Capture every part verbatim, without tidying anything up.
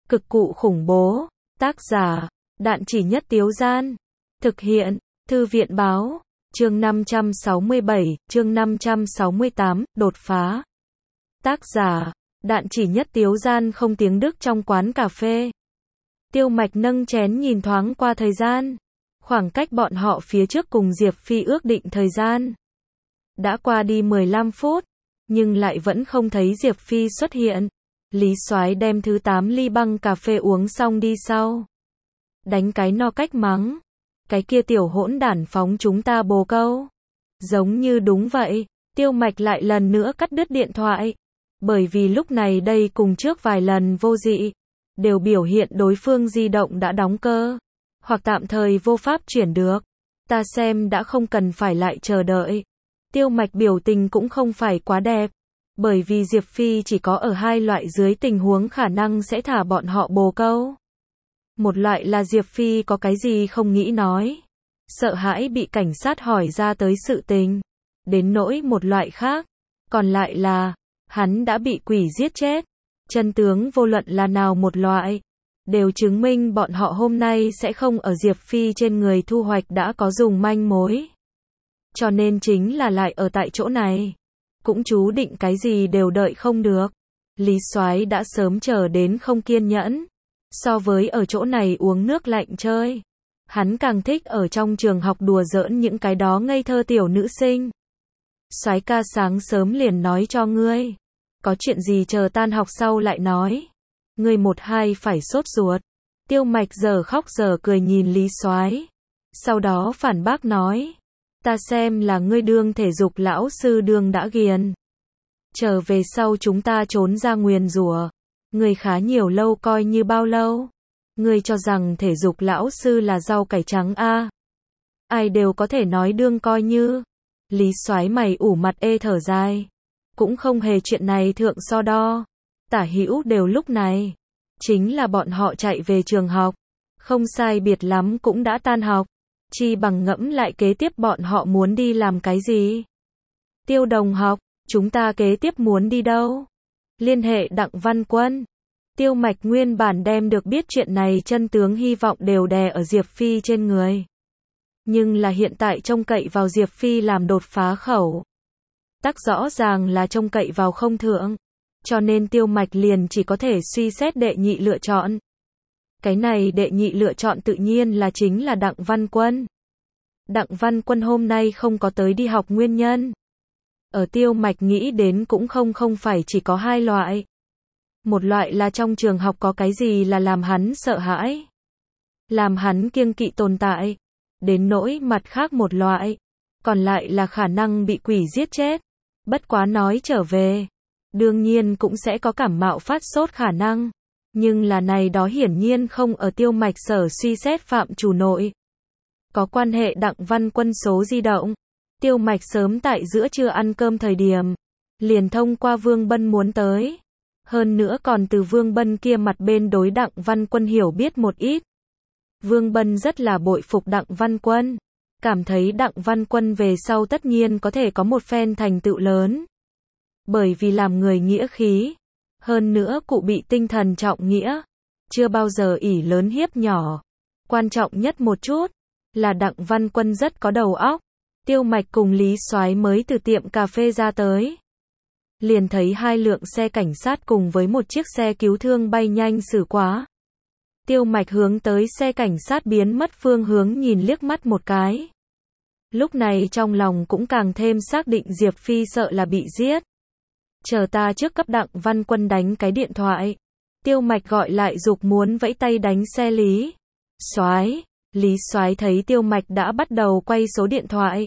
Cực cụ khủng bố. Tác giả, Đạn Chỉ Nhất Tiếu Gian. Thực hiện, Thư viện Báo. Chương năm trăm sáu mươi bảy, chương năm trăm sáu mươi tám, đột phá. Tác giả, Đạn Chỉ Nhất Tiếu Gian. Không tiếng Đức trong quán cà phê. Tiêu Mạch nâng chén nhìn thoáng qua thời gian. Khoảng cách bọn họ phía trước cùng Diệp Phi ước định thời gian đã qua đi mười lăm phút, nhưng lại vẫn không thấy Diệp Phi xuất hiện. Lý Soái đem thứ tám ly băng cà phê uống xong đi sau. Đánh cái no cách mắng. Cái kia tiểu hỗn đản phóng chúng ta bồ câu. Giống như đúng vậy, Tiêu Mạch lại lần nữa cắt đứt điện thoại. Bởi vì lúc này đây cùng trước vài lần vô dị, đều biểu hiện đối phương di động đã đóng cơ, hoặc tạm thời vô pháp chuyển được. Ta xem đã không cần phải lại chờ đợi. Tiêu Mạch biểu tình cũng không phải quá đẹp. Bởi vì Diệp Phi chỉ có ở hai loại dưới tình huống khả năng sẽ thả bọn họ bồ câu. Một loại là Diệp Phi có cái gì không nghĩ nói, sợ hãi bị cảnh sát hỏi ra tới sự tình. Đến nỗi một loại khác, còn lại là, hắn đã bị quỷ giết chết. Chân tướng vô luận là nào một loại, đều chứng minh bọn họ hôm nay sẽ không ở Diệp Phi trên người thu hoạch đã có dùng manh mối. Cho nên chính là lại ở tại chỗ này. Cũng chú định cái gì đều đợi không được. Lý Soái đã sớm chờ đến không kiên nhẫn. So với ở chỗ này uống nước lạnh chơi, hắn càng thích ở trong trường học đùa giỡn những cái đó ngây thơ tiểu nữ sinh. Soái ca sáng sớm liền nói cho ngươi, có chuyện gì chờ tan học sau lại nói. Ngươi một hai phải sốt ruột. Tiêu Mạch giờ khóc giờ cười nhìn Lý Soái, sau đó phản bác nói, ta xem là ngươi đương thể dục lão sư đương đã ghiền. Trở về sau chúng ta trốn ra nguyền rủa. Ngươi khá nhiều lâu coi như bao lâu? Ngươi cho rằng thể dục lão sư là rau cải trắng a? À? Ai đều có thể nói đương coi như. Lý Soái mày ủ mặt ê thở dài. Cũng không hề chuyện này thượng so đo. Tả hữu đều lúc này. Chính là bọn họ chạy về trường học. Không sai biệt lắm cũng đã tan học. Chi bằng ngẫm lại kế tiếp bọn họ muốn đi làm cái gì. Tiêu đồng học, chúng ta kế tiếp muốn đi đâu? Liên hệ Đặng Văn Quân. Tiêu Mạch nguyên bản đem được biết chuyện này chân tướng hy vọng đều đè ở Diệp Phi trên người. Nhưng là hiện tại trông cậy vào Diệp Phi làm đột phá khẩu. Tắc rõ ràng là trông cậy vào không thượng. Cho nên Tiêu Mạch liền chỉ có thể suy xét đệ nhị lựa chọn. Cái này đệ nhị lựa chọn tự nhiên là chính là Đặng Văn Quân. Đặng Văn Quân hôm nay không có tới đi học nguyên nhân. Ở Tiêu Mạch nghĩ đến cũng không không phải chỉ có hai loại. Một loại là trong trường học có cái gì là làm hắn sợ hãi, làm hắn kiêng kỵ tồn tại. Đến nỗi mặt khác một loại, còn lại là khả năng bị quỷ giết chết. Bất quá nói trở về, đương nhiên cũng sẽ có cảm mạo phát sốt khả năng. Nhưng là này đó hiển nhiên không ở Tiêu Mạch sở suy xét phạm chủ nội. Có quan hệ Đặng Văn Quân số di động. Tiêu Mạch sớm tại giữa trưa ăn cơm thời điểm, liền thông qua Vương Bân muốn tới. Hơn nữa còn từ Vương Bân kia mặt bên đối Đặng Văn Quân hiểu biết một ít. Vương Bân rất là bội phục Đặng Văn Quân. Cảm thấy Đặng Văn Quân về sau tất nhiên có thể có một phen thành tựu lớn. Bởi vì làm người nghĩa khí. Hơn nữa cụ bị tinh thần trọng nghĩa. Chưa bao giờ ỷ lớn hiếp nhỏ. Quan trọng nhất một chút, là Đặng Văn Quân rất có đầu óc. Tiêu Mạch cùng Lý Soái mới từ tiệm cà phê ra tới. Liền thấy hai lượng xe cảnh sát cùng với một chiếc xe cứu thương bay nhanh xử quá. Tiêu Mạch hướng tới xe cảnh sát biến mất phương hướng nhìn liếc mắt một cái. Lúc này trong lòng cũng càng thêm xác định Diệp Phi sợ là bị giết. Chờ ta trước cấp Đặng Văn Quân đánh cái điện thoại. Tiêu Mạch gọi lại giục muốn vẫy tay đánh xe Lý Soái. Lý Soái thấy Tiêu Mạch đã bắt đầu quay số điện thoại.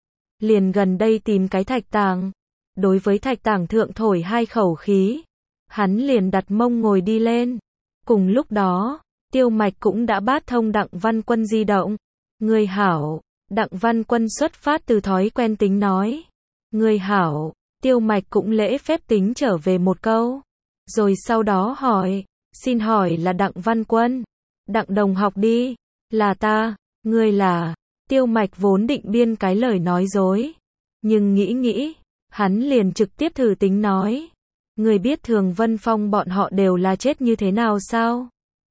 Liền gần đây tìm cái thạch tàng. Đối với thạch tàng thượng thổi hai khẩu khí. Hắn liền đặt mông ngồi đi lên. Cùng lúc đó, Tiêu Mạch cũng đã bát thông Đặng Văn Quân di động. Người hảo. Đặng Văn Quân xuất phát từ thói quen tính nói. Người hảo. Tiêu Mạch cũng lễ phép tính trở về một câu. Rồi sau đó hỏi. Xin hỏi là Đặng Văn Quân. Đặng đồng học đi. Là ta. Ngươi là. Tiêu Mạch vốn định biên cái lời nói dối. Nhưng nghĩ nghĩ. Hắn liền trực tiếp thử tính nói. Người biết Thường Vân Phong bọn họ đều là chết như thế nào sao?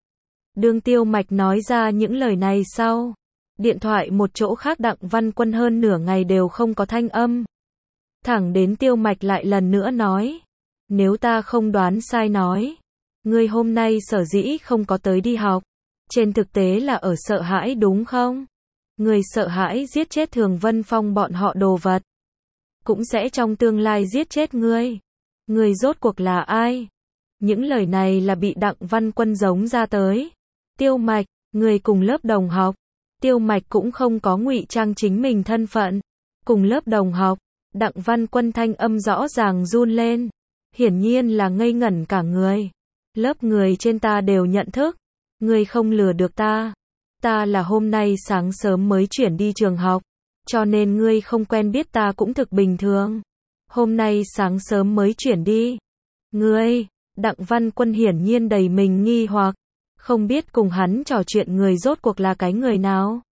Đương Tiêu Mạch nói ra những lời này sau. Điện thoại một chỗ khác Đặng Văn Quân hơn nửa ngày đều không có thanh âm. Thẳng đến Tiêu Mạch lại lần nữa nói. Nếu ta không đoán sai nói. Ngươi hôm nay sở dĩ không có tới đi học. Trên thực tế là ở sợ hãi đúng không? Người sợ hãi giết chết Thường Vân Phong bọn họ đồ vật. Cũng sẽ trong tương lai giết chết ngươi. Ngươi rốt cuộc là ai? Những lời này là bị Đặng Văn Quân giống ra tới. Tiêu Mạch, người cùng lớp đồng học. Tiêu Mạch cũng không có ngụy trang chính mình thân phận. Cùng lớp đồng học, Đặng Văn Quân thanh âm rõ ràng run lên. Hiển nhiên là ngây ngẩn cả người. Lớp người trên ta đều nhận thức. Ngươi không lừa được ta. Ta là hôm nay sáng sớm mới chuyển đi trường học. Cho nên ngươi không quen biết ta cũng thực bình thường. Hôm nay sáng sớm mới chuyển đi. Ngươi, Đặng Văn Quân hiển nhiên đầy mình nghi hoặc. Không biết cùng hắn trò chuyện người rốt cuộc là cái người nào.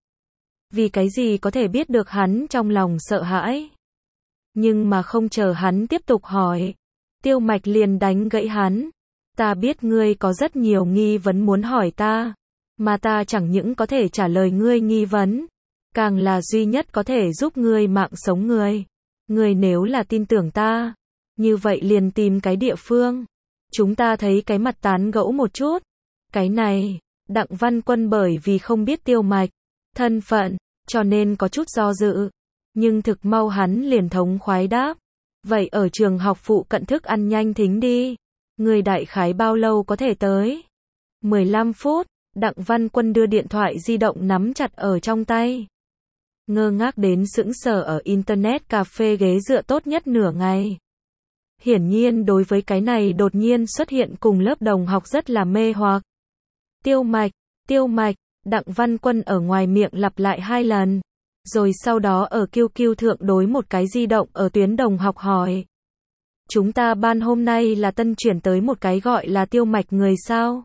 Vì cái gì có thể biết được hắn trong lòng sợ hãi. Nhưng mà không chờ hắn tiếp tục hỏi. Tiêu Mạch liền đánh gãy hắn. Ta biết ngươi có rất nhiều nghi vấn muốn hỏi ta. Mà ta chẳng những có thể trả lời ngươi nghi vấn. Càng là duy nhất có thể giúp ngươi mạng sống người. Ngươi nếu là tin tưởng ta. Như vậy liền tìm cái địa phương. Chúng ta thấy cái mặt tán gẫu một chút. Cái này, Đặng Văn Quân bởi vì không biết Tiêu Mạch thân phận, cho nên có chút do dự. Nhưng thực mau hắn liền thống khoái đáp. Vậy ở trường học phụ cận thức ăn nhanh thính đi. Người đại khái bao lâu có thể tới? mười lăm phút, Đặng Văn Quân đưa điện thoại di động nắm chặt ở trong tay. Ngơ ngác đến sững sờ ở Internet cà phê ghế dựa tốt nhất nửa ngày. Hiển nhiên đối với cái này đột nhiên xuất hiện cùng lớp đồng học rất là mê hoặc. Tiêu Mạch, Tiêu Mạch, Đặng Văn Quân ở ngoài miệng lặp lại hai lần. Rồi sau đó ở Q Q thượng đối một cái di động ở tuyến đồng học hỏi. Chúng ta ban hôm nay là tân chuyển tới một cái gọi là Tiêu Mạch người sao?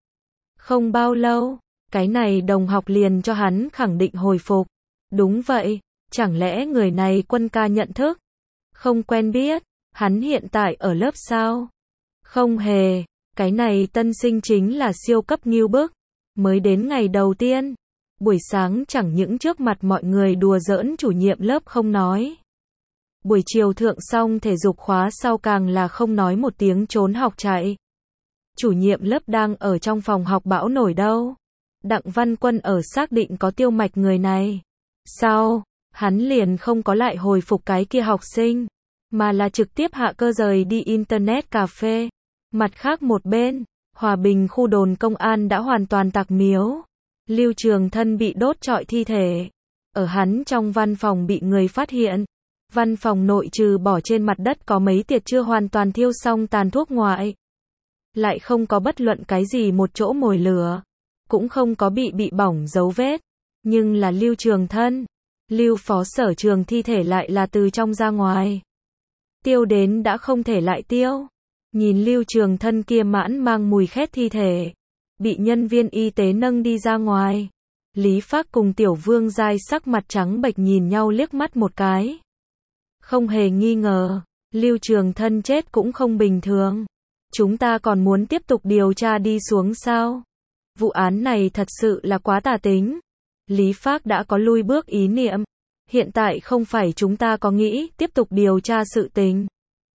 Không bao lâu, cái này đồng học liền cho hắn khẳng định hồi phục. Đúng vậy, chẳng lẽ người này Quân ca nhận thức? Không quen biết, hắn hiện tại ở lớp sao? Không hề, cái này tân sinh chính là siêu cấp nghiêu bức. Mới đến ngày đầu tiên, buổi sáng chẳng những trước mặt mọi người đùa giỡn chủ nhiệm lớp không nói. Buổi chiều thượng xong thể dục khóa sau càng là không nói một tiếng trốn học chạy. Chủ nhiệm lớp đang ở trong phòng học bão nổi đâu. Đặng Văn Quân ở xác định có Tiêu Mạch người này. Sau, hắn liền không có lại hồi phục cái kia học sinh, mà là trực tiếp hạ cơ rời đi Internet cà phê. Mặt khác một bên, Hòa Bình khu đồn công an đã hoàn toàn tạc miếu. Lưu Trường Thân bị đốt trọi thi thể. Ở hắn trong văn phòng bị người phát hiện. Văn phòng nội trừ bỏ trên mặt đất có mấy tiệt chưa hoàn toàn thiêu xong tàn thuốc ngoại. Lại không có bất luận cái gì một chỗ mồi lửa. Cũng không có bị bị bỏng dấu vết. Nhưng là Lưu Trường Thân, Lưu Phó Sở Trường thi thể lại là từ trong ra ngoài. Tiêu đến đã không thể lại tiêu. Nhìn Lưu Trường Thân kia mãn mang mùi khét thi thể. Bị nhân viên y tế nâng đi ra ngoài. Lý Phác cùng Tiểu Vương Giai sắc mặt trắng bệch nhìn nhau liếc mắt một cái. Không hề nghi ngờ, Lưu Trường Thân chết cũng không bình thường. Chúng ta còn muốn tiếp tục điều tra đi xuống sao? Vụ án này thật sự là quá tà tính. Lý Phác đã có lui bước ý niệm. Hiện tại không phải chúng ta có nghĩ tiếp tục điều tra sự tình.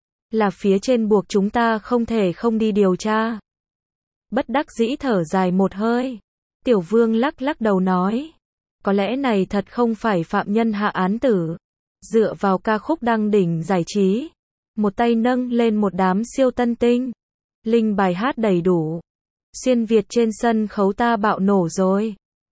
Là phía trên buộc chúng ta không thể không đi điều tra. Bất đắc dĩ thở dài một hơi. Tiểu Vương lắc lắc đầu nói. Có lẽ này thật không phải phạm nhân hạ án tử. Dựa vào ca khúc đăng đỉnh giải trí. Một tay nâng lên một đám siêu tân tinh. Linh bài hát đầy đủ. Xuyên Việt trên sân khấu ta bạo nổ rồi.